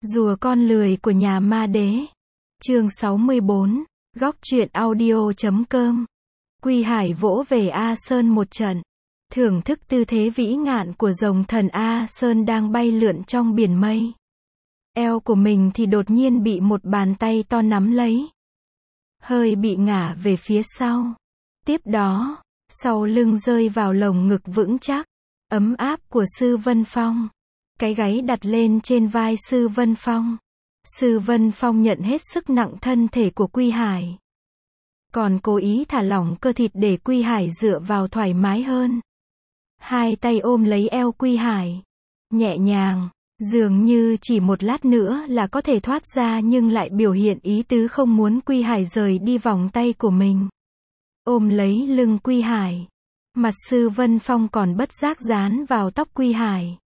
Rùa con lười của nhà ma đế. Chương 64, góc truyện audio.com. Quy Hải vỗ về A Sơn một trận, thưởng thức tư thế vĩ ngạn của rồng thần A Sơn đang bay lượn trong biển mây. Eo của mình thì đột nhiên bị một bàn tay to nắm lấy, hơi bị ngả về phía sau. Tiếp đó, sau lưng rơi vào lồng ngực vững chắc, ấm áp của Sư Vân Phong. Cái gáy đặt lên trên vai Sư Vân Phong. Sư Vân Phong nhận hết sức nặng thân thể của Quy Hải, còn cố ý thả lỏng cơ thịt để Quy Hải dựa vào thoải mái hơn. Hai tay ôm lấy eo Quy Hải, nhẹ nhàng, dường như chỉ một lát nữa là có thể thoát ra, nhưng lại biểu hiện ý tứ không muốn Quy Hải rời đi vòng tay của mình. Ôm lấy lưng Quy Hải, mặt Sư Vân Phong còn bất giác dán vào tóc Quy Hải,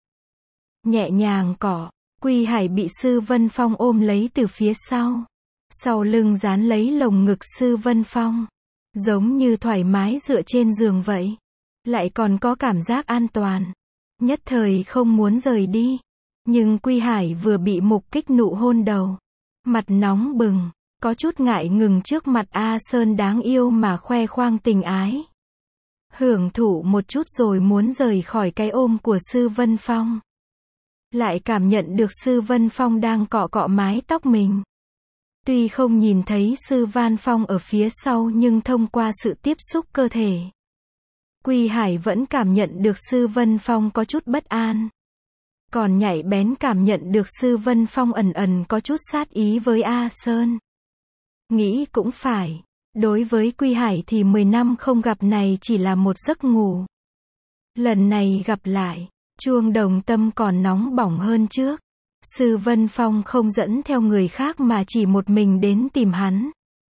nhẹ nhàng cọ. Quy Hải bị Sư Vân Phong ôm lấy từ phía sau, sau lưng dán lấy lồng ngực Sư Vân Phong, giống như thoải mái dựa trên giường vậy, lại còn có cảm giác an toàn, nhất thời không muốn rời đi. Nhưng Quy Hải vừa bị mục kích nụ hôn đầu, mặt nóng bừng, có chút ngại ngừng trước mặt A Sơn đáng yêu mà khoe khoang tình ái, hưởng thụ một chút rồi muốn rời khỏi cái ôm của Sư Vân Phong. Lại cảm nhận được Sư Vân Phong đang cọ cọ mái tóc mình. Tuy không nhìn thấy Sư Vân Phong ở phía sau, nhưng thông qua sự tiếp xúc cơ thể, Quy Hải vẫn cảm nhận được Sư Vân Phong có chút bất an. Còn nhạy bén cảm nhận được Sư Vân Phong ẩn ẩn có chút sát ý với A Sơn. Nghĩ cũng phải, đối với Quy Hải thì 10 năm không gặp này chỉ là một giấc ngủ. Lần này gặp lại, chuông đồng tâm còn nóng bỏng hơn trước. Sư Vân Phong không dẫn theo người khác mà chỉ một mình đến tìm hắn,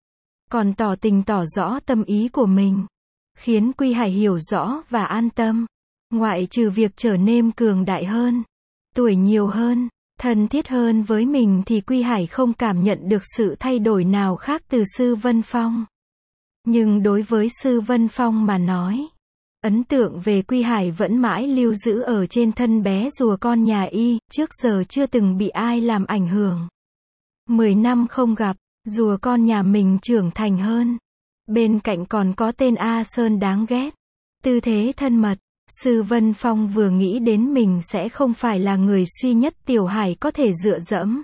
còn tỏ tình tỏ rõ tâm ý của mình, khiến Quy Hải hiểu rõ và an tâm. Ngoại trừ việc trở nên cường đại hơn, tuổi nhiều hơn, thân thiết hơn với mình thì Quy Hải không cảm nhận được sự thay đổi nào khác từ Sư Vân Phong. Nhưng đối với Sư Vân Phong mà nói, ấn tượng về Quy Hải vẫn mãi lưu giữ ở trên thân bé rùa con nhà y, trước giờ chưa từng bị ai làm ảnh hưởng. 10 năm không gặp, rùa con nhà mình trưởng thành hơn. Bên cạnh còn có tên A Sơn đáng ghét. Tư thế thân mật, Sư Vân Phong vừa nghĩ đến mình sẽ không phải là người duy nhất Tiểu Hải có thể dựa dẫm.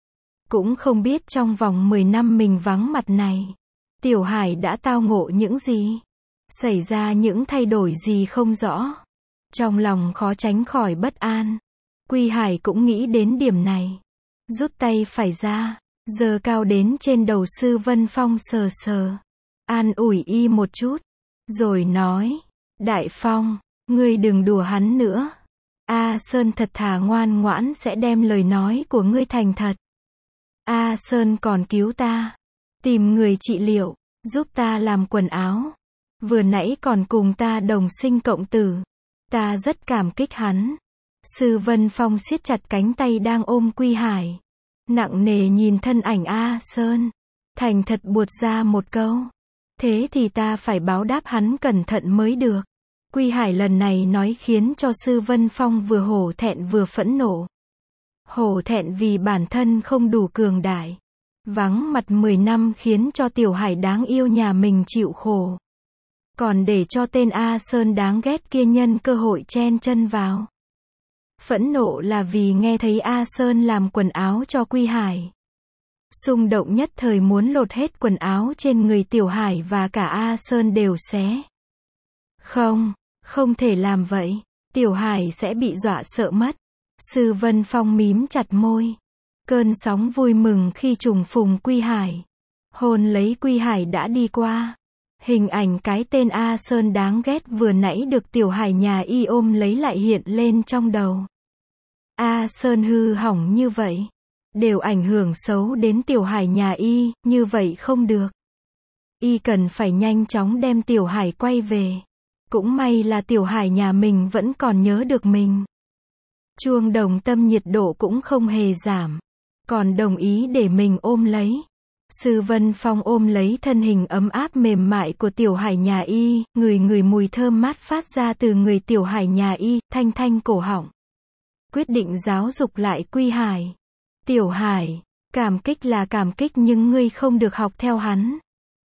Cũng không biết trong vòng 10 năm mình vắng mặt này, Tiểu Hải đã tao ngộ những gì, xảy ra những thay đổi gì không rõ. Trong lòng khó tránh khỏi bất an. Quy Hải cũng nghĩ đến điểm này, rút tay phải ra, giơ cao đến trên đầu Sư Vân Phong sờ sờ, an ủi y một chút, rồi nói: Đại Phong, ngươi đừng đùa hắn nữa. A Sơn thật thà ngoan ngoãn sẽ đem lời nói của ngươi thành thật. A Sơn còn cứu ta, tìm người trị liệu, giúp ta làm quần áo, vừa nãy còn cùng ta đồng sinh cộng tử. Ta rất cảm kích hắn. Sư Vân Phong siết chặt cánh tay đang ôm Quy Hải, nặng nề nhìn thân ảnh A Sơn, thành thật buột ra một câu: thế thì ta phải báo đáp hắn cẩn thận mới được. Quy Hải lần này nói khiến cho Sư Vân Phong vừa hổ thẹn vừa phẫn nộ. Hổ thẹn vì bản thân không đủ cường đại, vắng mặt 10 năm khiến cho Tiểu Hải đáng yêu nhà mình chịu khổ, còn để cho tên A Sơn đáng ghét kia nhân cơ hội chen chân vào. Phẫn nộ là vì nghe thấy A Sơn làm quần áo cho Quy Hải, xung động nhất thời muốn lột hết quần áo trên người Tiểu Hải và cả A Sơn đều xé. Không thể làm vậy, Tiểu Hải sẽ bị dọa sợ mất. Sư Vân Phong mím chặt môi, cơn sóng vui mừng khi trùng phùng Quy Hải, hôn lấy Quy Hải đã đi qua. Hình ảnh cái tên A Sơn đáng ghét vừa nãy được Tiểu Hải nhà y ôm lấy lại hiện lên trong đầu. A Sơn hư hỏng như vậy, đều ảnh hưởng xấu đến Tiểu Hải nhà y, như vậy không được. Y cần phải nhanh chóng đem Tiểu Hải quay về. Cũng may là Tiểu Hải nhà mình vẫn còn nhớ được mình. Chuông đồng tâm nhiệt độ cũng không hề giảm, còn đồng ý để mình ôm lấy. Sư Vân Phong ôm lấy thân hình ấm áp mềm mại của Tiểu Hải nhà y, ngửi mùi thơm mát phát ra từ người Tiểu Hải nhà y, thanh thanh cổ họng. Quyết định giáo dục lại Quy Hải. Tiểu Hải, cảm kích là cảm kích nhưng ngươi không được học theo hắn.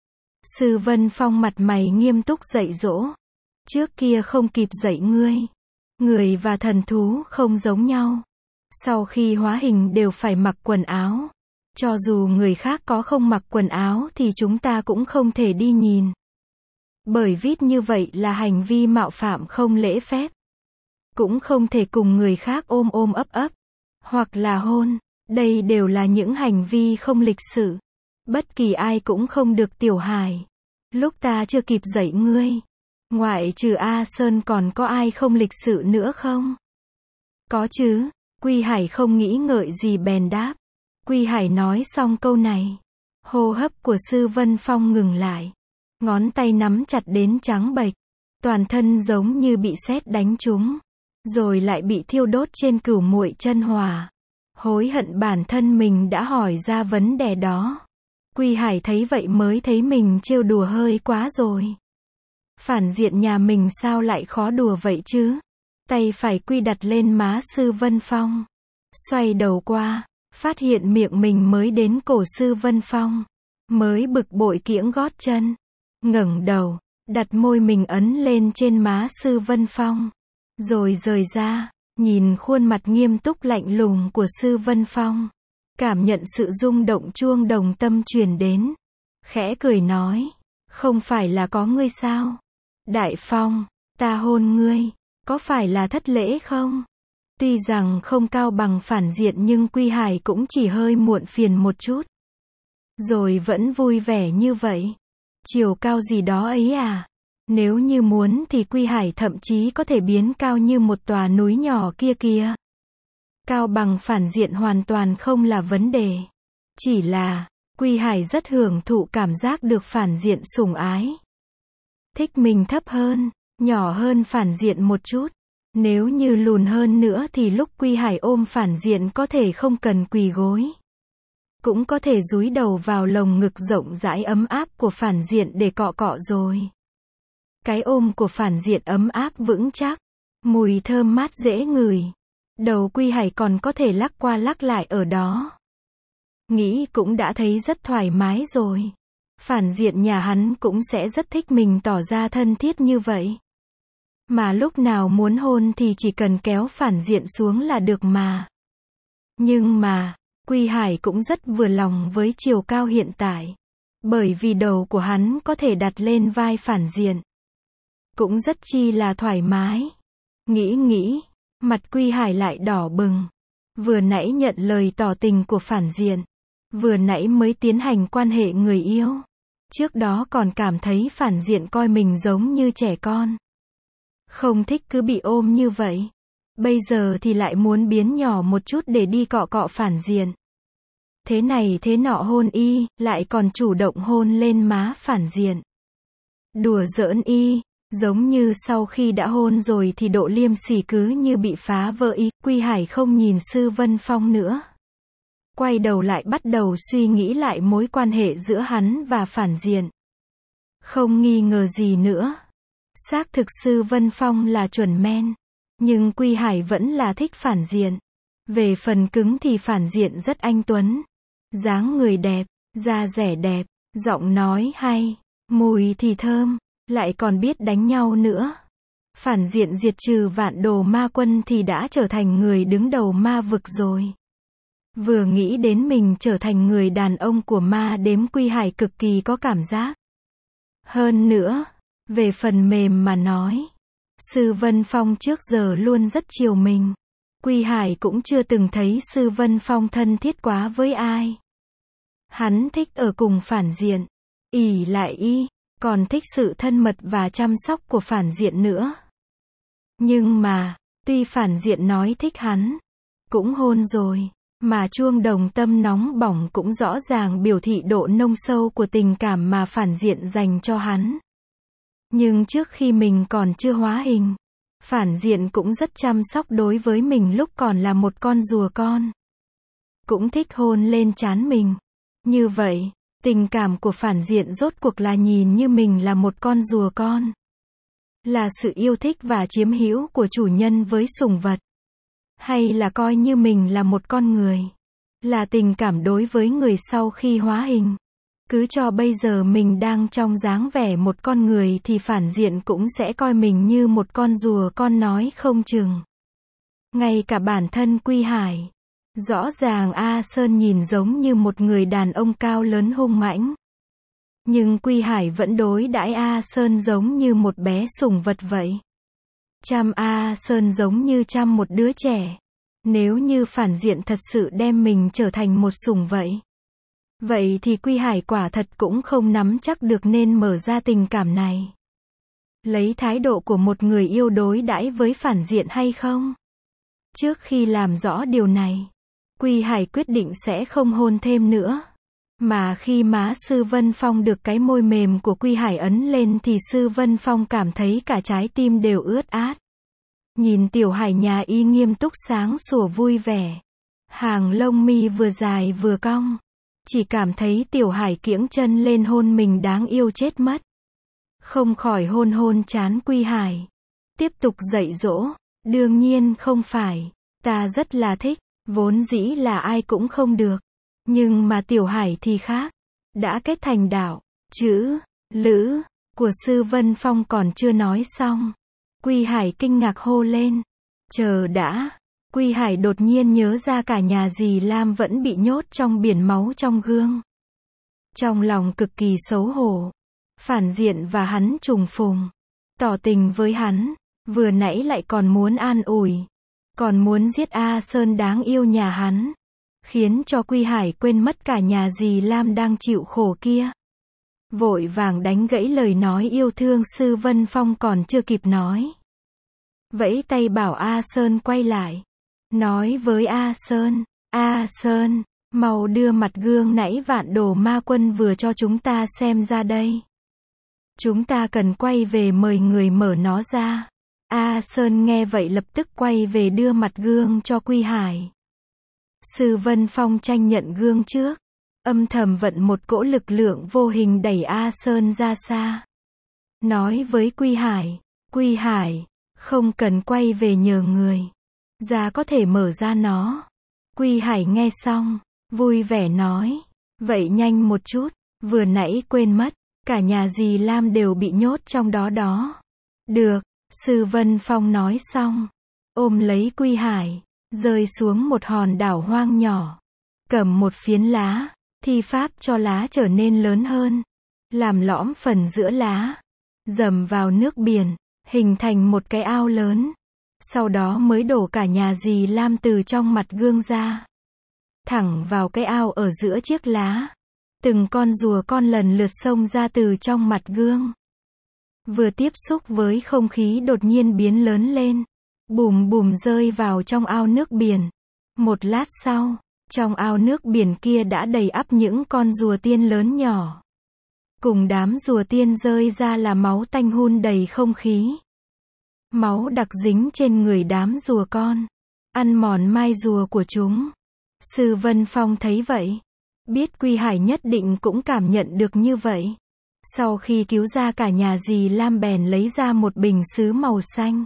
Sư Vân Phong mặt mày nghiêm túc dạy dỗ. Trước kia không kịp dạy ngươi. Người và thần thú không giống nhau. Sau khi hóa hình đều phải mặc quần áo. Cho dù người khác có không mặc quần áo thì chúng ta cũng không thể đi nhìn. Bởi vì như vậy là hành vi mạo phạm không lễ phép. Cũng không thể cùng người khác ôm ôm ấp ấp. Hoặc là hôn. Đây đều là những hành vi không lịch sự. Bất kỳ ai cũng không được. Tiểu Hải. Lúc ta chưa kịp dạy ngươi. Ngoại trừ A Sơn còn có ai không lịch sự nữa không? Có chứ. Quy Hải không nghĩ ngợi gì bèn đáp. Quy Hải nói xong câu này. Hô hấp của Sư Vân Phong ngừng lại. Ngón tay nắm chặt đến trắng bệch. Toàn thân giống như bị sét đánh trúng. Rồi lại bị thiêu đốt trên cửu muội chân hỏa. Hối hận bản thân mình đã hỏi ra vấn đề đó. Quy Hải thấy vậy mới thấy mình trêu đùa hơi quá rồi. Phản diện nhà mình sao lại khó đùa vậy chứ? Tay phải Quy đặt lên má Sư Vân Phong. Xoay đầu qua, phát hiện miệng mình mới đến cổ Sư Vân Phong. Mới bực bội kiễng gót chân. Ngẩng đầu, đặt môi mình ấn lên trên má Sư Vân Phong. Rồi rời ra, nhìn khuôn mặt nghiêm túc lạnh lùng của Sư Vân Phong. Cảm nhận sự rung động chuông đồng tâm truyền đến. Khẽ cười nói, không phải là có ngươi sao? Đại Phong, ta hôn ngươi, có phải là thất lễ không? Tuy rằng không cao bằng phản diện nhưng Quy Hải cũng chỉ hơi muộn phiền một chút. Rồi vẫn vui vẻ như vậy. Chiều cao gì đó ấy à? Nếu như muốn thì Quy Hải thậm chí có thể biến cao như một tòa núi nhỏ kia kìa. Cao bằng phản diện hoàn toàn không là vấn đề. Chỉ là, Quy Hải rất hưởng thụ cảm giác được phản diện sủng ái. Thích mình thấp hơn, nhỏ hơn phản diện một chút. Nếu như lùn hơn nữa thì lúc Quy Hải ôm phản diện có thể không cần quỳ gối. Cũng có thể dúi đầu vào lồng ngực rộng rãi ấm áp của phản diện để cọ cọ rồi. Cái ôm của phản diện ấm áp vững chắc. Mùi thơm mát dễ ngửi. Đầu Quy Hải còn có thể lắc qua lắc lại ở đó. Nghĩ cũng đã thấy rất thoải mái rồi. Phản diện nhà hắn cũng sẽ rất thích mình tỏ ra thân thiết như vậy. Mà lúc nào muốn hôn thì chỉ cần kéo phản diện xuống là được mà. Nhưng mà, Quy Hải cũng rất vừa lòng với chiều cao hiện tại. Bởi vì đầu của hắn có thể đặt lên vai phản diện. Cũng rất chi là thoải mái. Nghĩ, mặt Quy Hải lại đỏ bừng. Vừa nãy nhận lời tỏ tình của phản diện. Vừa nãy mới tiến hành quan hệ người yêu. Trước đó còn cảm thấy phản diện coi mình giống như trẻ con. Không thích cứ bị ôm như vậy. Bây giờ thì lại muốn biến nhỏ một chút để đi cọ cọ phản diện. Thế này thế nọ hôn y, lại còn chủ động hôn lên má phản diện. Đùa giỡn y, giống như sau khi đã hôn rồi thì độ liêm sỉ cứ như bị phá vỡ y. Quy Hải không nhìn Sư Vân Phong nữa. Quay đầu lại bắt đầu suy nghĩ lại mối quan hệ giữa hắn và phản diện. Không nghi ngờ gì nữa. Xác thực Sư Vân Phong là chuẩn men. Nhưng Quy Hải vẫn là thích phản diện. Về phần cứng thì phản diện rất anh tuấn. Dáng người đẹp, da dẻ đẹp, giọng nói hay, mùi thì thơm, lại còn biết đánh nhau nữa. Phản diện diệt trừ vạn đồ ma quân thì đã trở thành người đứng đầu ma vực rồi. Vừa nghĩ đến mình trở thành người đàn ông của ma đếm Quy Hải cực kỳ có cảm giác. Hơn nữa, về phần mềm mà nói, Sư Vân Phong trước giờ luôn rất chiều mình. Quy Hải cũng chưa từng thấy Sư Vân Phong thân thiết quá với ai. Hắn thích ở cùng phản diện, ỷ lại y, còn thích sự thân mật và chăm sóc của phản diện nữa. Nhưng mà, tuy phản diện nói thích hắn, cũng hôn rồi, mà chuông đồng tâm nóng bỏng cũng rõ ràng biểu thị độ nông sâu của tình cảm mà phản diện dành cho hắn. Nhưng trước khi mình còn chưa hóa hình, phản diện cũng rất chăm sóc đối với mình lúc còn là một con rùa con. Cũng thích hôn lên trán mình. Như vậy, tình cảm của phản diện rốt cuộc là nhìn như mình là một con rùa con. Là sự yêu thích và chiếm hữu của chủ nhân với sủng vật. Hay là coi như mình là một con người. là tình cảm đối với người sau khi hóa hình. Cứ cho bây giờ mình đang trong dáng vẻ một con người thì phản diện cũng sẽ coi mình như một con rùa con nói không chừng. Ngay cả bản thân Quy Hải. Rõ ràng A Sơn nhìn giống như một người đàn ông cao lớn hung mãnh. Nhưng Quy Hải vẫn đối đãi A Sơn giống như một bé sủng vật vậy. Chăm A Sơn giống như chăm một đứa trẻ. Nếu như phản diện thật sự đem mình trở thành một sủng vậy thì Quy Hải quả thật cũng không nắm chắc được nên mở ra tình cảm này. Lấy thái độ của một người yêu đối đãi với phản diện hay không? Trước khi làm rõ điều này, Quy Hải quyết định sẽ không hôn thêm nữa. Mà khi má Sư Vân Phong được cái môi mềm của Quy Hải ấn lên thì Sư Vân Phong cảm thấy cả trái tim đều ướt át. Nhìn Tiểu Hải nhà y nghiêm túc sáng sủa vui vẻ. Hàng lông mi vừa dài vừa cong. Chỉ cảm thấy Tiểu Hải kiễng chân lên hôn mình đáng yêu chết mất. Không khỏi hôn trán Quy Hải. Tiếp tục dạy dỗ. Đương nhiên không phải. Ta rất là thích. Vốn dĩ là ai cũng không được. Nhưng mà Tiểu Hải thì khác. Đã kết thành đạo. Chữ, lữ, của Sư Vân Phong còn chưa nói xong. Quy Hải kinh ngạc hô lên. Chờ đã. Quy Hải đột nhiên nhớ ra cả nhà dì Lam vẫn bị nhốt trong biển máu trong gương. Trong lòng cực kỳ xấu hổ. Phản diện và hắn trùng phùng. Tỏ tình với hắn. Vừa nãy lại còn muốn an ủi. Còn muốn giết A Sơn đáng yêu nhà hắn. Khiến cho Quy Hải quên mất cả nhà dì Lam đang chịu khổ kia. Vội vàng đánh gãy lời nói yêu thương Sư Vân Phong còn chưa kịp nói. Vẫy tay bảo A Sơn quay lại. Nói với A Sơn, mau đưa mặt gương nãy Vạn Đồ Ma Quân vừa cho chúng ta xem ra đây. Chúng ta cần quay về mời người mở nó ra. A Sơn nghe vậy lập tức quay về đưa mặt gương cho Quy Hải. Sư Vân Phong tranh nhận gương trước. Âm thầm vận một cỗ lực lượng vô hình đẩy A Sơn ra xa. Nói với Quy Hải, không cần quay về nhờ người. Ra có thể mở ra nó. Quy Hải nghe xong, vui vẻ nói. Vậy nhanh một chút, vừa nãy quên mất, cả nhà dì Lam đều bị nhốt trong đó. Được, Sư Vân Phong nói xong. Ôm lấy Quy Hải, rơi xuống một hòn đảo hoang nhỏ. Cầm một phiến lá, thi pháp cho lá trở nên lớn hơn. Làm lõm phần giữa lá. Dầm vào nước biển, hình thành một cái ao lớn. Sau đó mới đổ cả nhà dì Lam từ trong mặt gương ra. Thẳng vào cái ao ở giữa chiếc lá. Từng con rùa con lần lượt xông ra từ trong mặt gương. Vừa tiếp xúc với không khí đột nhiên biến lớn lên. Bùm bùm rơi vào trong ao nước biển. Một lát sau, trong ao nước biển kia đã đầy ắp những con rùa tiên lớn nhỏ. Cùng đám rùa tiên rơi ra là máu tanh hun đầy không khí. Máu đặc dính trên người đám rùa con. Ăn mòn mai rùa của chúng. Sư Vân Phong thấy vậy. Biết Quy Hải nhất định cũng cảm nhận được như vậy. Sau khi cứu ra cả nhà dì Lam bèn lấy ra một bình sứ màu xanh.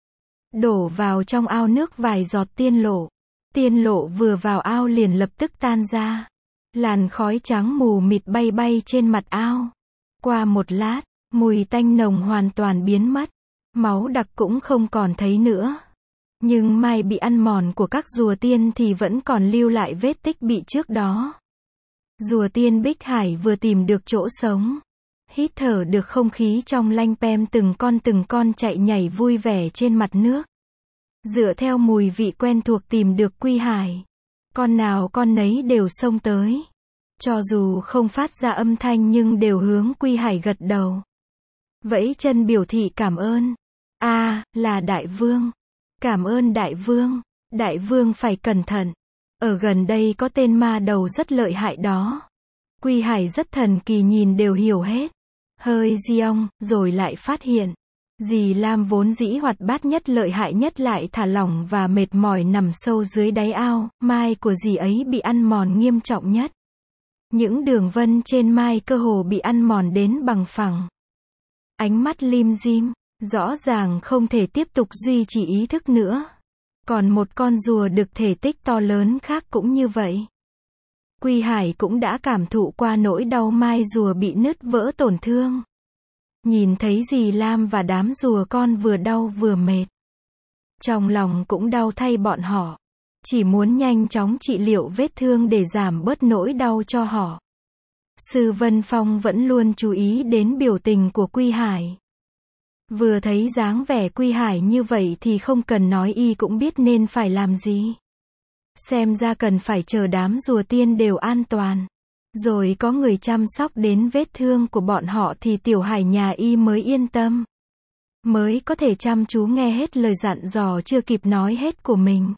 Đổ vào trong ao nước vài giọt tiên lộ. Tiên lộ vừa vào ao liền lập tức tan ra. Làn khói trắng mù mịt bay trên mặt ao. Qua một lát, mùi tanh nồng hoàn toàn biến mất. Máu đặc cũng không còn thấy nữa. Nhưng mai bị ăn mòn của các rùa tiên thì vẫn còn lưu lại vết tích bị trước đó. Rùa tiên Bích Hải vừa tìm được chỗ sống. Hít thở được không khí trong lanh pem từng con chạy nhảy vui vẻ trên mặt nước. Dựa theo mùi vị quen thuộc tìm được Quy Hải. Con nào con nấy đều xông tới. Cho dù không phát ra âm thanh nhưng đều hướng Quy Hải gật đầu. Vẫy chân biểu thị cảm ơn. Là đại vương. Cảm ơn đại vương. Đại vương phải cẩn thận. Ở gần đây có tên ma đầu rất lợi hại đó. Quy Hải rất thần kỳ nhìn đều hiểu hết. Hơi giong, rồi lại phát hiện. Dì Lam vốn dĩ hoạt bát nhất lợi hại nhất lại thả lỏng và mệt mỏi nằm sâu dưới đáy ao. Mai của dì ấy bị ăn mòn nghiêm trọng nhất. Những đường vân trên mai cơ hồ bị ăn mòn đến bằng phẳng. Ánh mắt lim dim, rõ ràng không thể tiếp tục duy trì ý thức nữa. Còn một con rùa đực thể tích to lớn khác cũng như vậy. Quy Hải cũng đã cảm thụ qua nỗi đau mai rùa bị nứt vỡ tổn thương. Nhìn thấy dì Lam và đám rùa con vừa đau vừa mệt. Trong lòng cũng đau thay bọn họ. Chỉ muốn nhanh chóng trị liệu vết thương để giảm bớt nỗi đau cho họ. Sư Vân Phong vẫn luôn chú ý đến biểu tình của Quy Hải. Vừa thấy dáng vẻ Quy Hải như vậy thì không cần nói y cũng biết nên phải làm gì. Xem ra cần phải chờ đám rùa tiên đều an toàn. Rồi có người chăm sóc đến vết thương của bọn họ thì Tiểu Hải nhà y mới yên tâm. Mới có thể chăm chú nghe hết lời dặn dò chưa kịp nói hết của mình.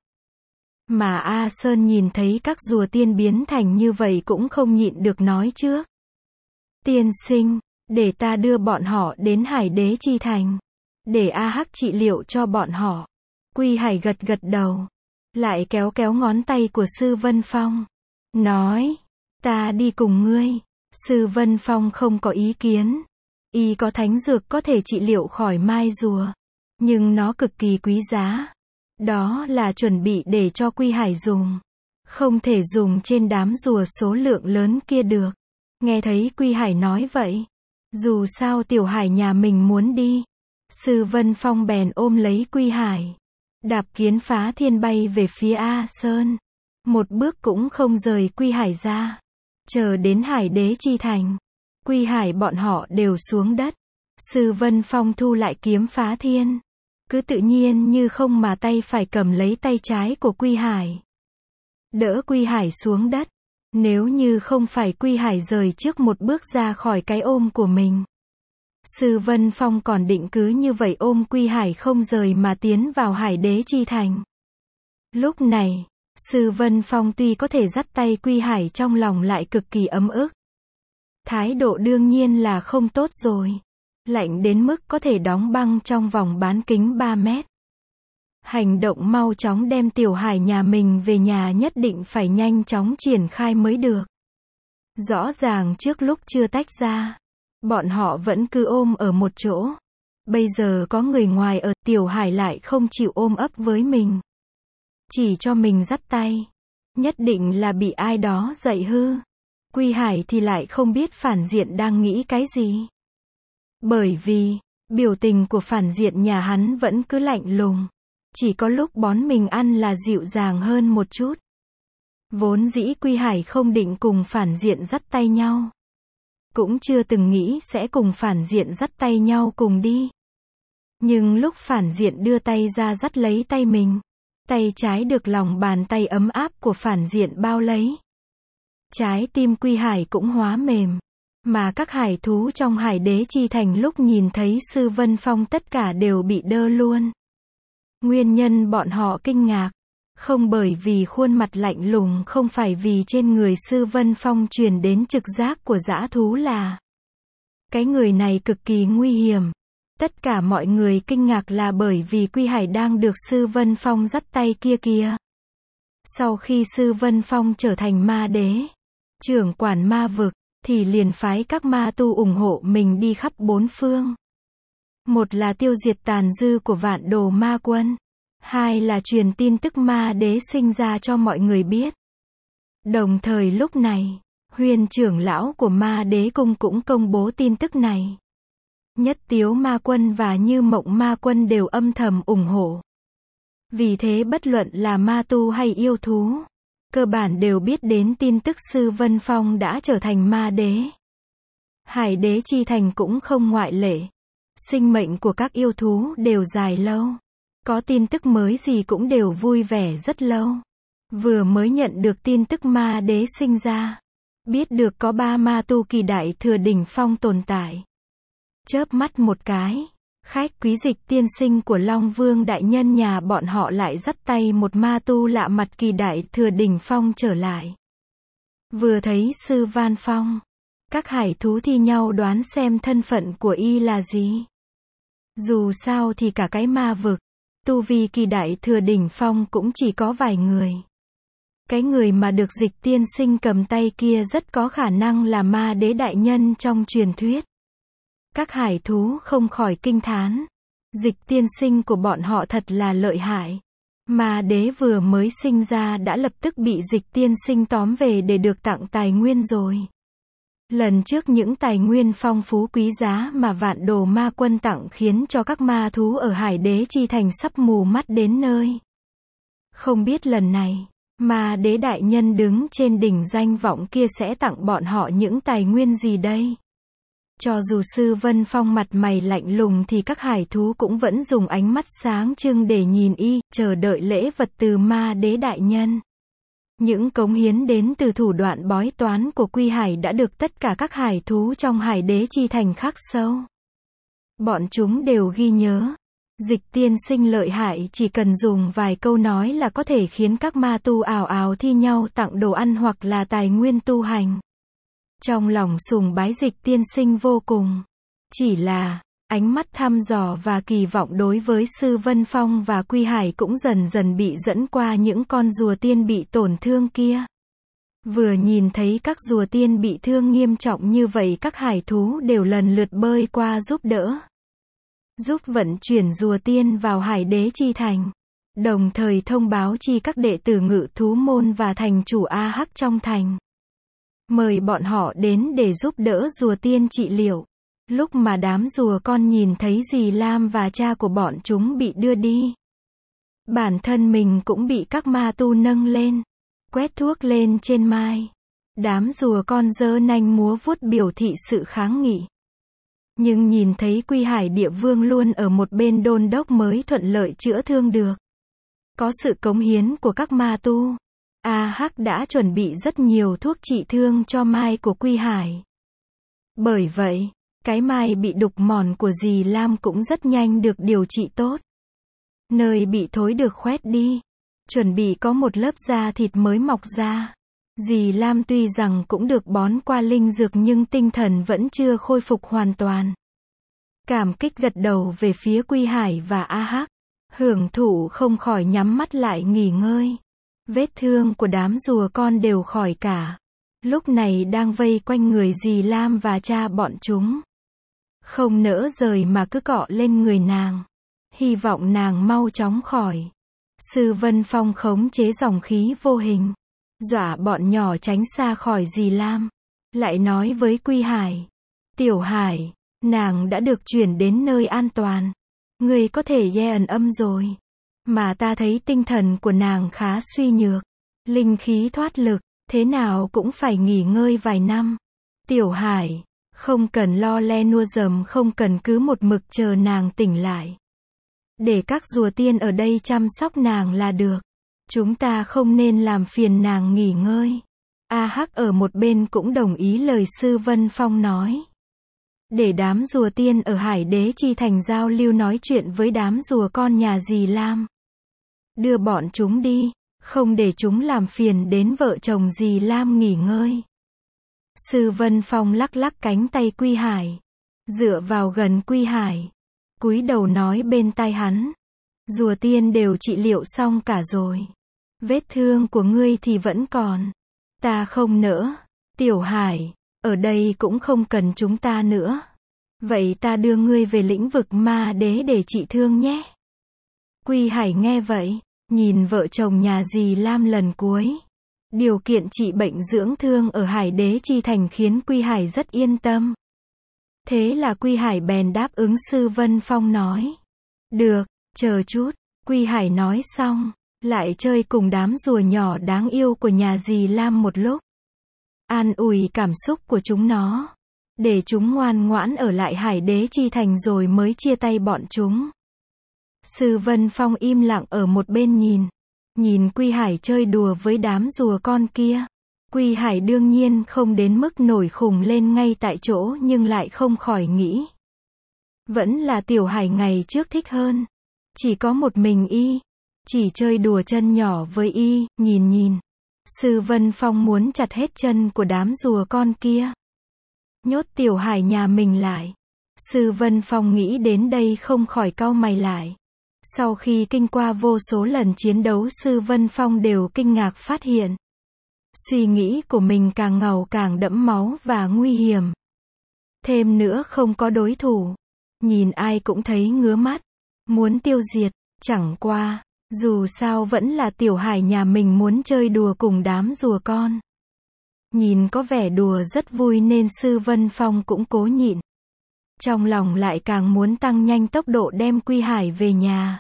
Mà A Sơn nhìn thấy các rùa tiên biến thành như vậy cũng không nhịn được nói trước. Tiên sinh, để ta đưa bọn họ đến Hải Đế Chi Thành. Để A Hắc trị liệu cho bọn họ. Quy Hải gật gật đầu. Lại kéo kéo ngón tay của Sư Vân Phong. Nói, ta đi cùng ngươi. Sư Vân Phong không có ý kiến. Y có thánh dược có thể trị liệu khỏi mai rùa. Nhưng nó cực kỳ quý giá. Đó là chuẩn bị để cho Quy Hải dùng. Không thể dùng trên đám rùa số lượng lớn kia được. Nghe thấy Quy Hải nói vậy. Dù sao Tiểu Hải nhà mình muốn đi. Sư Vân Phong bèn ôm lấy Quy Hải. Đạp kiến phá thiên bay về phía A Sơn. Một bước cũng không rời Quy Hải ra. Chờ đến Hải Đế Chi Thành. Quy Hải bọn họ đều xuống đất. Sư Vân Phong thu lại kiếm phá thiên. Cứ tự nhiên như không mà tay phải cầm lấy tay trái của Quy Hải. Đỡ Quy Hải xuống đất. Nếu như không phải Quy Hải rời trước một bước ra khỏi cái ôm của mình. Sư Vân Phong còn định cứ như vậy ôm Quy Hải không rời mà tiến vào Hải Đế Chi Thành. Lúc này, Sư Vân Phong tuy có thể dắt tay Quy Hải trong lòng lại cực kỳ ấm ức. Thái độ đương nhiên là không tốt rồi. Lạnh đến mức có thể đóng băng trong vòng bán kính 3 mét. Hành động mau chóng đem Tiểu Hải nhà mình về nhà nhất định phải nhanh chóng triển khai mới được. Rõ ràng trước lúc chưa tách ra, bọn họ vẫn cứ ôm ở một chỗ. Bây giờ có người ngoài ở, Tiểu Hải lại không chịu ôm ấp với mình. Chỉ cho mình dắt tay. Nhất định là bị ai đó dạy hư. Quy Hải thì lại không biết phản diện đang nghĩ cái gì. Bởi vì, biểu tình của phản diện nhà hắn vẫn cứ lạnh lùng. Chỉ có lúc bón mình ăn là dịu dàng hơn một chút. Vốn dĩ Quy Hải không định cùng phản diện dắt tay nhau. Cũng chưa từng nghĩ sẽ cùng phản diện dắt tay nhau cùng đi. Nhưng lúc phản diện đưa tay ra dắt lấy tay mình. Tay trái được lòng bàn tay ấm áp của phản diện bao lấy. Trái tim Quy Hải cũng hóa mềm. Mà các hải thú trong Hải Đế Chi Thành lúc nhìn thấy Sư Vân Phong tất cả đều bị đơ luôn. Nguyên nhân bọn họ kinh ngạc. Không bởi vì khuôn mặt lạnh lùng, không phải vì trên người Sư Vân Phong truyền đến trực giác của dã thú là cái người này cực kỳ nguy hiểm. Tất cả mọi người kinh ngạc là bởi vì Quy Hải đang được Sư Vân Phong dắt tay kia kìa. Sau khi Sư Vân Phong trở thành ma đế, trưởng quản ma vực, thì liền phái các ma tu ủng hộ mình đi khắp bốn phương. Một là tiêu diệt tàn dư của Vạn Đồ Ma Quân. Hai là truyền tin tức ma đế sinh ra cho mọi người biết. Đồng thời lúc này, Huyền trưởng lão của Ma Đế Cung cũng công bố tin tức này. Nhất Tiếu Ma Quân và Như Mộng Ma Quân đều âm thầm ủng hộ. Vì thế bất luận là ma tu hay yêu thú, cơ bản đều biết đến tin tức Sư Vân Phong đã trở thành ma đế. Hải Đế Chi Thành cũng không ngoại lệ. Sinh mệnh của các yêu thú đều dài lâu. Có tin tức mới gì cũng đều vui vẻ rất lâu. Vừa mới nhận được tin tức ma đế sinh ra. Biết được có 3 ma tu kỳ đại thừa đỉnh phong tồn tại. Chớp mắt một cái, khách quý Dịch tiên sinh của Long Vương đại nhân nhà bọn họ lại dắt tay một ma tu lạ mặt kỳ đại thừa đỉnh phong trở lại. Vừa thấy Sư Vân Phong, các hải thú thi nhau đoán xem thân phận của y là gì. Dù sao thì cả cái ma vực, tu vi kỳ đại thừa đỉnh phong cũng chỉ có vài người. Cái người mà được Dịch tiên sinh cầm tay kia rất có khả năng là ma đế đại nhân trong truyền thuyết. Các hải thú không khỏi kinh thán. Dịch tiên sinh của bọn họ thật là lợi hại. Ma đế vừa mới sinh ra đã lập tức bị Dịch tiên sinh tóm về để được tặng tài nguyên rồi. Lần trước những tài nguyên phong phú quý giá mà Vạn Đồ Ma Quân tặng khiến cho các ma thú ở Hải Đế Chi Thành sắp mù mắt đến nơi. Không biết lần này, Ma đế đại nhân đứng trên đỉnh danh vọng kia sẽ tặng bọn họ những tài nguyên gì đây? Cho dù Sư Vân Phong mặt mày lạnh lùng thì các hải thú cũng vẫn dùng ánh mắt sáng trưng để nhìn y, chờ đợi lễ vật từ Ma đế đại nhân. Những cống hiến đến từ thủ đoạn bói toán của Quy Hải đã được tất cả các hải thú trong Hải Đế Chi Thành khắc sâu. Bọn chúng đều ghi nhớ. Dịch tiên sinh lợi hại, chỉ cần dùng vài câu nói là có thể khiến các ma tu ào ào thi nhau tặng đồ ăn hoặc là tài nguyên tu hành. Trong lòng sùng bái Dịch tiên sinh vô cùng. Chỉ là, ánh mắt thăm dò và kỳ vọng đối với Sư Vân Phong và Quy Hải cũng dần dần bị dẫn qua những con rùa tiên bị tổn thương kia. Vừa nhìn thấy các rùa tiên bị thương nghiêm trọng như vậy, các hải thú đều lần lượt bơi qua giúp đỡ. Giúp vận chuyển rùa tiên vào Hải Đế Chi Thành. Đồng thời thông báo chi các đệ tử Ngự Thú Môn và thành chủ A Hắc trong thành. Mời bọn họ đến để giúp đỡ rùa tiên trị liệu. Lúc mà đám rùa con nhìn thấy dì Lam và cha của bọn chúng bị đưa đi, bản thân mình cũng bị các ma tu nâng lên, quét thuốc lên trên mai. Đám rùa con giơ nanh múa vuốt biểu thị sự kháng nghị. Nhưng nhìn thấy Quy Hải địa vương luôn ở một bên đôn đốc mới thuận lợi chữa thương được. Có sự cống hiến của các ma tu, A Hắc đã chuẩn bị rất nhiều thuốc trị thương cho mai của Quy Hải. Bởi vậy, cái mai bị đục mòn của dì Lam cũng rất nhanh được điều trị tốt. Nơi bị thối được khoét đi, chuẩn bị có một lớp da thịt mới mọc ra. Dì Lam tuy rằng cũng được bón qua linh dược nhưng tinh thần vẫn chưa khôi phục hoàn toàn. Cảm kích gật đầu về phía Quy Hải và A Hắc. Hưởng thụ không khỏi nhắm mắt lại nghỉ ngơi. Vết thương của đám rùa con đều khỏi cả. Lúc này đang vây quanh người dì Lam và cha bọn chúng. Không nỡ rời mà cứ cọ lên người nàng. Hy vọng nàng mau chóng khỏi. Sư Vân Phong khống chế dòng khí vô hình, dọa bọn nhỏ tránh xa khỏi dì Lam. Lại nói với Quy Hải. Tiểu Hải, nàng đã được chuyển đến nơi an toàn. Ngươi có thể ẩn âm rồi. Mà ta thấy tinh thần của nàng khá suy nhược. Linh khí thoát lực, thế nào cũng phải nghỉ ngơi vài năm. Tiểu Hải, không cần lo le nua dầm, không cần cứ một mực chờ nàng tỉnh lại. Để các rùa tiên ở đây chăm sóc nàng là được. Chúng ta không nên làm phiền nàng nghỉ ngơi. A Hắc ở một bên cũng đồng ý lời Sư Vân Phong nói. Để đám rùa tiên ở Hải Đế Chi Thành giao lưu nói chuyện với đám rùa con nhà dì Lam. Đưa bọn chúng đi, không để chúng làm phiền đến vợ chồng dì Lam nghỉ ngơi. Sư Vân Phong lắc lắc cánh tay Quy Hải, dựa vào gần Quy Hải, cúi đầu nói bên tai hắn. Rùa tiên đều trị liệu xong cả rồi. Vết thương của ngươi thì vẫn còn. Ta không nỡ. Tiểu Hải, ở đây cũng không cần chúng ta nữa. Vậy ta đưa ngươi về lĩnh vực ma đế để trị thương nhé. Quy Hải nghe vậy, nhìn vợ chồng nhà dì Lam lần cuối. Điều kiện trị bệnh dưỡng thương ở Hải Đế Chi Thành khiến Quy Hải rất yên tâm. Thế là Quy Hải bèn đáp ứng Sư Vân Phong nói. Được, chờ chút. Quy Hải nói xong, lại chơi cùng đám rùa nhỏ đáng yêu của nhà dì Lam một lúc. An ủi cảm xúc của chúng nó. Để chúng ngoan ngoãn ở lại Hải Đế Chi Thành rồi mới chia tay bọn chúng. Sư Vân Phong im lặng ở một bên nhìn. Nhìn Quy Hải chơi đùa với đám rùa con kia. Quy Hải đương nhiên không đến mức nổi khùng lên ngay tại chỗ nhưng lại không khỏi nghĩ. Vẫn là Tiểu Hải ngày trước thích hơn. Chỉ có một mình y. Chỉ chơi đùa chân nhỏ với y, nhìn. Sư Vân Phong muốn chặt hết chân của đám rùa con kia. Nhốt Tiểu Hải nhà mình lại. Sư Vân Phong nghĩ đến đây không khỏi cau mày lại. Sau khi kinh qua vô số lần chiến đấu, Sư Vân Phong đều kinh ngạc phát hiện. Suy nghĩ của mình càng ngầu càng đẫm máu và nguy hiểm. Thêm nữa không có đối thủ. Nhìn ai cũng thấy ngứa mắt. Muốn tiêu diệt. Chẳng qua, Dù sao vẫn là Tiểu Hải nhà mình muốn chơi đùa cùng đám rùa con. Nhìn có vẻ đùa rất vui nên Sư Vân Phong cũng cố nhịn. Trong lòng lại càng muốn tăng nhanh tốc độ đem Quy Hải về nhà.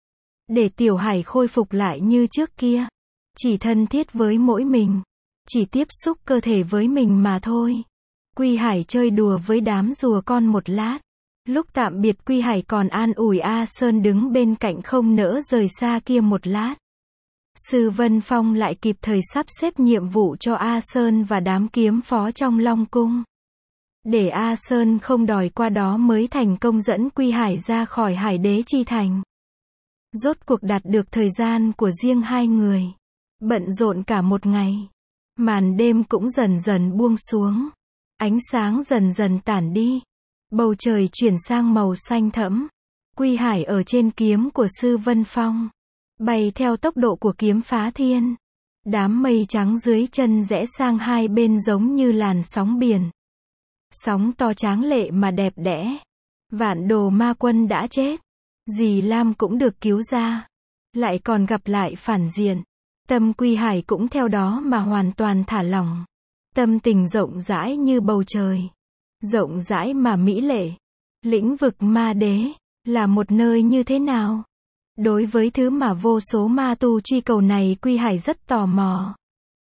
Để Tiểu Hải khôi phục lại như trước kia. Chỉ thân thiết với mỗi mình. Chỉ tiếp xúc cơ thể với mình mà thôi. Quy Hải chơi đùa với đám rùa con một lát. Lúc tạm biệt Quy Hải còn an ủi A Sơn đứng bên cạnh không nỡ rời xa kia một lát. Sư Vân Phong lại kịp thời sắp xếp nhiệm vụ cho A Sơn và đám kiếm phó trong Long Cung. Để A Sơn không đòi qua đó mới thành công dẫn Quy Hải ra khỏi Hải Đế Chi Thành. Rốt cuộc đạt được thời gian của riêng hai người. Bận rộn cả một ngày. Màn đêm cũng dần dần buông xuống. Ánh sáng dần dần tản đi. Bầu trời chuyển sang màu xanh thẫm. Quy Hải ở trên kiếm của Sư Vân Phong. Bay theo tốc độ của kiếm phá thiên. Đám mây trắng dưới chân rẽ sang hai bên giống như làn sóng biển. Sóng to tráng lệ mà đẹp đẽ. Vạn Đồ Ma Quân đã chết. Dì Lam cũng được cứu ra. Lại còn gặp lại phản diện. Tâm Quy Hải cũng theo đó mà hoàn toàn thả lỏng. Tâm tình rộng rãi như bầu trời. Rộng rãi mà mỹ lệ. Lĩnh vực ma đế là một nơi như thế nào? Đối với thứ mà vô số ma tu truy cầu này Quy Hải rất tò mò.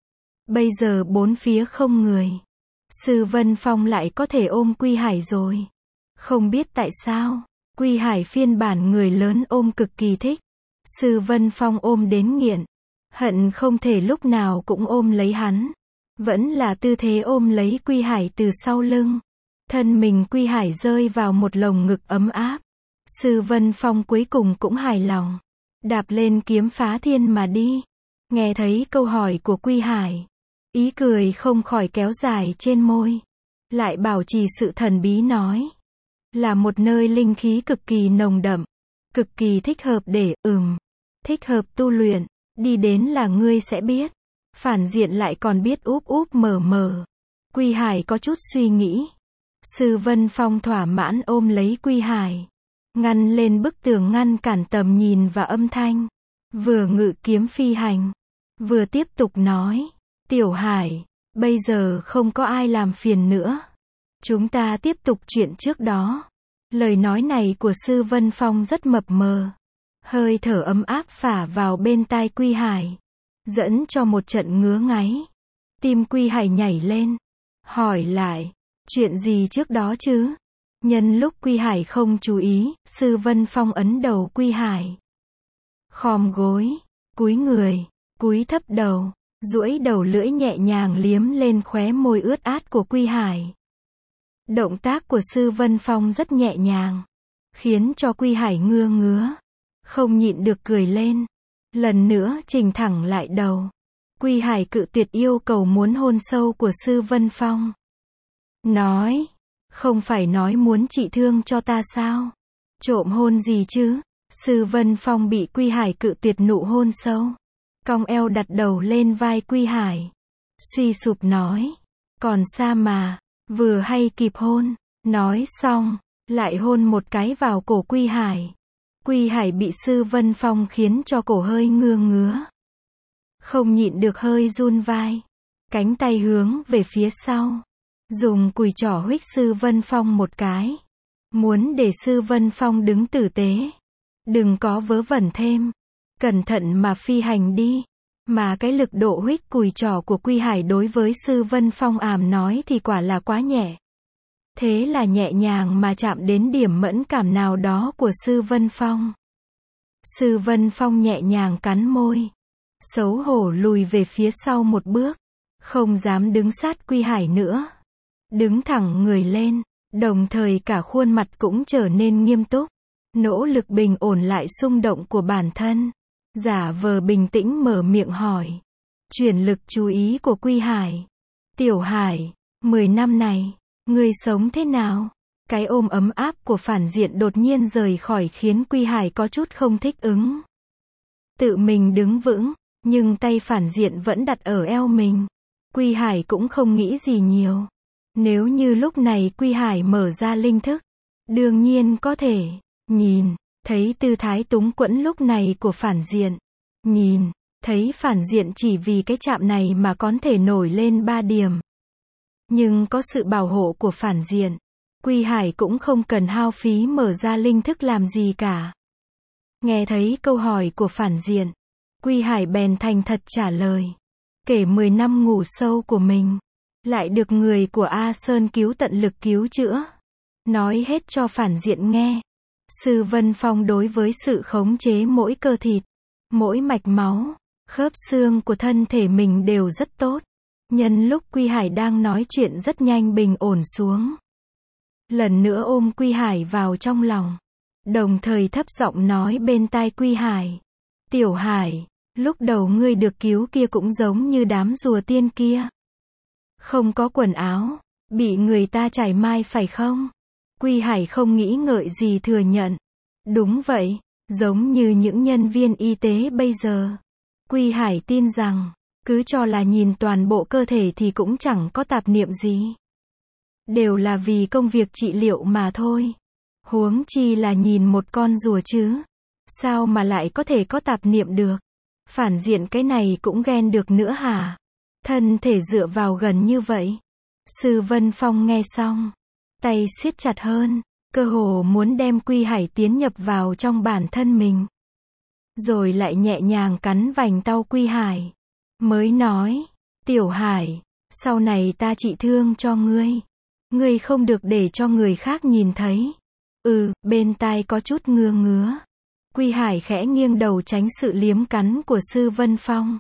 Bây giờ bốn phía không người. Sư Vân Phong lại có thể ôm Quy Hải rồi. Không biết tại sao, Quy Hải phiên bản người lớn ôm cực kỳ thích. Sư Vân Phong ôm đến nghiện. Hận không thể lúc nào cũng ôm lấy hắn. Vẫn là tư thế ôm lấy Quy Hải từ sau lưng. Thân mình Quy Hải rơi vào một lồng ngực ấm áp. Sư Vân Phong cuối cùng cũng hài lòng. Đạp lên kiếm phá thiên mà đi. Nghe thấy câu hỏi của Quy Hải. Ý cười không khỏi kéo dài trên môi. Lại bảo trì sự thần bí nói. Là một nơi linh khí cực kỳ nồng đậm. Cực kỳ thích hợp để, thích hợp tu luyện. Đi đến là ngươi sẽ biết. Phản diện lại còn biết úp úp mở mở. Quy Hải có chút suy nghĩ. Sư Vân Phong thỏa mãn ôm lấy Quy Hải. Ngăn lên bức tường ngăn cản tầm nhìn và âm thanh. Vừa ngự kiếm phi hành. Vừa tiếp tục nói. Tiểu Hải, bây giờ không có ai làm phiền nữa. Chúng ta tiếp tục chuyện trước đó. Lời nói này của Sư Vân Phong rất mập mờ. Hơi thở ấm áp phả vào bên tai Quy Hải. Dẫn cho một trận ngứa ngáy. Tim Quy Hải nhảy lên. Hỏi lại. Chuyện gì trước đó chứ? Nhân lúc Quy Hải không chú ý, Sư Vân Phong ấn đầu Quy Hải. Khom gối. Cúi người. Cúi thấp đầu. Duỗi đầu lưỡi nhẹ nhàng liếm lên khóe môi ướt át của Quy Hải. Động tác của Sư Vân Phong rất nhẹ nhàng. Khiến cho Quy Hải ngứa ngứa. Không nhịn được cười lên. Lần nữa chỉnh thẳng lại đầu. Quy Hải cự tuyệt yêu cầu muốn hôn sâu của Sư Vân Phong. Nói. Không phải nói muốn trị thương cho ta sao? Trộm hôn gì chứ? Sư Vân Phong bị Quy Hải cự tuyệt nụ hôn sâu. Cong eo đặt đầu lên vai Quy Hải. Suy sụp nói. Còn xa mà. Vừa hay kịp hôn. Nói xong. Lại hôn một cái vào cổ Quy Hải. Quy Hải bị Sư Vân Phong khiến cho cổ hơi ngứa ngứa. Không nhịn được hơi run vai. Cánh tay hướng về phía sau. Dùng cùi trỏ huých Sư Vân Phong một cái. Muốn để Sư Vân Phong đứng tử tế. Đừng có vớ vẩn thêm. Cẩn thận mà phi hành đi. Mà cái lực độ huých cùi trỏ của Quy Hải đối với Sư Vân Phong nói thì quả là quá nhẹ. Thế là nhẹ nhàng mà chạm đến điểm mẫn cảm nào đó của Sư Vân Phong. Sư Vân Phong nhẹ nhàng cắn môi. Xấu hổ lùi về phía sau một bước. Không dám đứng sát Quy Hải nữa. Đứng thẳng người lên. Đồng thời cả khuôn mặt cũng trở nên nghiêm túc. Nỗ lực bình ổn lại xung động của bản thân. Giả vờ bình tĩnh mở miệng hỏi. Chuyển lực chú ý của Quy Hải. Tiểu Hải, 10 năm này, ngươi sống thế nào? Cái ôm ấm áp của phản diện đột nhiên rời khỏi khiến Quy Hải có chút không thích ứng. Tự mình đứng vững, nhưng tay phản diện vẫn đặt ở eo mình. Quy Hải cũng không nghĩ gì nhiều. Nếu như lúc này Quy Hải mở ra linh thức, đương nhiên có thể nhìn Thấy tư thái túng quẫn lúc này của phản diện. Nhìn, thấy phản diện chỉ vì cái chạm này mà có thể nổi lên 3 điểm. Nhưng có sự bảo hộ của phản diện, Quy Hải cũng không cần hao phí mở ra linh thức làm gì cả. Nghe thấy câu hỏi của phản diện, Quy Hải bèn thành thật trả lời. Kể 10 năm ngủ sâu của mình, lại được người của A Sơn cứu tận lực cứu chữa. Nói hết cho phản diện nghe. Sư Vân Phong đối với sự khống chế mỗi cơ thịt, mỗi mạch máu, khớp xương của thân thể mình đều rất tốt. Nhân lúc Quy Hải đang nói chuyện rất nhanh bình ổn xuống. Lần nữa ôm Quy Hải vào trong lòng. Đồng thời thấp giọng nói bên tai Quy Hải. Tiểu Hải, lúc đầu ngươi được cứu kia cũng giống như đám rùa tiên kia. Không có quần áo, bị người ta chải mai phải không? Quy Hải không nghĩ ngợi gì thừa nhận. Đúng vậy, giống như những nhân viên y tế bây giờ. Quy Hải tin rằng, cứ cho là nhìn toàn bộ cơ thể thì cũng chẳng có tạp niệm gì. Đều là vì công việc trị liệu mà thôi. Huống chi là nhìn một con rùa chứ. Sao mà lại có thể có tạp niệm được? Phản diện cái này cũng ghen được nữa hả? Thân thể dựa vào gần như vậy. Sư Vân Phong nghe xong, tay siết chặt hơn, cơ hồ muốn đem Quy Hải tiến nhập vào trong bản thân mình. Rồi lại nhẹ nhàng cắn vành tai Quy Hải. Mới nói, Tiểu Hải, sau này ta trị thương cho ngươi. Ngươi không được để cho người khác nhìn thấy. Bên tai có chút ngứa ngứa. Quy Hải khẽ nghiêng đầu tránh sự liếm cắn của Sư Vân Phong.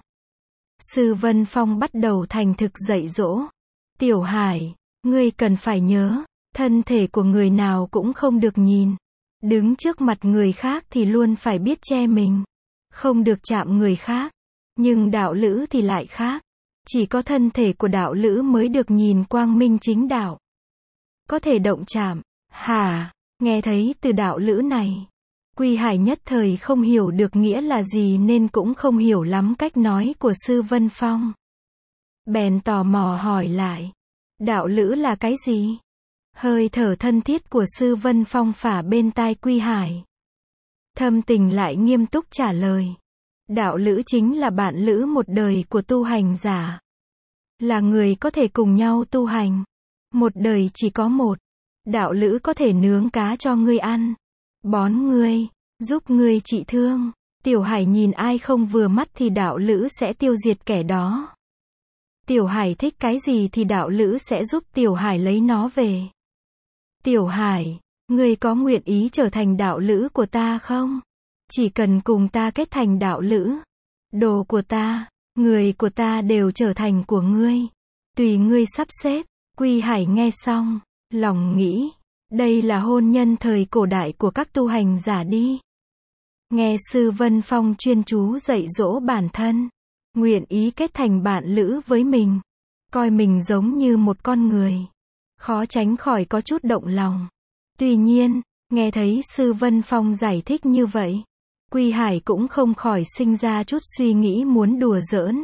Sư Vân Phong bắt đầu thành thực dạy dỗ. Tiểu Hải, ngươi cần phải nhớ, thân thể của người nào cũng không được nhìn. Đứng trước mặt người khác thì luôn phải biết che mình. Không được chạm người khác. Nhưng đạo lữ thì lại khác. Chỉ có thân thể của đạo lữ mới được nhìn quang minh chính đạo. Có thể động chạm. Hả? Nghe thấy từ đạo lữ này, Quy Hải nhất thời không hiểu được nghĩa là gì nên cũng không hiểu lắm cách nói của Sư Vân Phong. Bèn tò mò hỏi lại. Đạo lữ là cái gì? Hơi thở thân thiết của Sư Vân Phong phả bên tai Quy Hải. Thâm tình lại nghiêm túc trả lời. Đạo lữ chính là bạn lữ một đời của tu hành giả. Là người có thể cùng nhau tu hành. Một đời chỉ có một. Đạo lữ có thể nướng cá cho ngươi ăn, bón ngươi, giúp ngươi trị thương. Tiểu Hải nhìn ai không vừa mắt thì đạo lữ sẽ tiêu diệt kẻ đó. Tiểu Hải thích cái gì thì đạo lữ sẽ giúp Tiểu Hải lấy nó về. Tiểu Hải, ngươi có nguyện ý trở thành đạo lữ của ta không? Chỉ cần cùng ta kết thành đạo lữ, đồ của ta, người của ta đều trở thành của ngươi. Tùy ngươi sắp xếp. Quy Hải nghe xong, lòng nghĩ, đây là hôn nhân thời cổ đại của các tu hành giả đi. Nghe Sư Vân Phong chuyên chú dạy dỗ bản thân, nguyện ý kết thành bạn lữ với mình, coi mình giống như một con người, khó tránh khỏi có chút động lòng. Tuy nhiên, nghe thấy Sư Vân Phong giải thích như vậy, Quy Hải cũng không khỏi sinh ra chút suy nghĩ muốn đùa giỡn.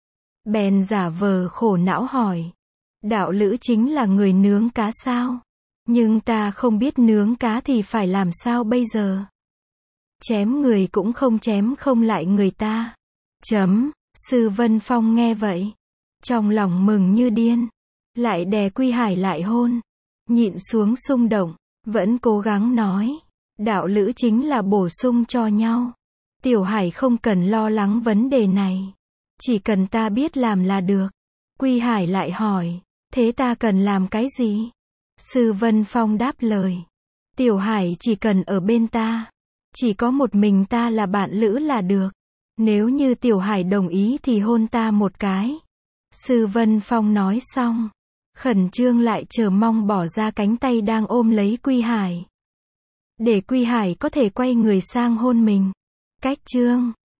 Bèn giả vờ khổ não hỏi. Đạo lữ chính là người nướng cá sao? Nhưng ta không biết nướng cá thì phải làm sao bây giờ? Chém người cũng không chém không lại người ta. Sư Vân Phong nghe vậy, trong lòng mừng như điên, lại đè Quy Hải lại hôn, nhịn xuống xung động, vẫn cố gắng nói, đạo lữ chính là bổ sung cho nhau. Tiểu Hải không cần lo lắng vấn đề này, chỉ cần ta biết làm là được. Quy Hải lại hỏi, thế ta cần làm cái gì? Sư Vân Phong đáp lời, Tiểu Hải chỉ cần ở bên ta, chỉ có một mình ta là bạn lữ là được. Nếu như Tiểu Hải đồng ý thì hôn ta một cái. Sư Vân Phong nói xong, khẩn trương lại chờ mong bỏ ra cánh tay đang ôm lấy Quy Hải, để Quy Hải có thể quay người sang hôn mình. Cách chương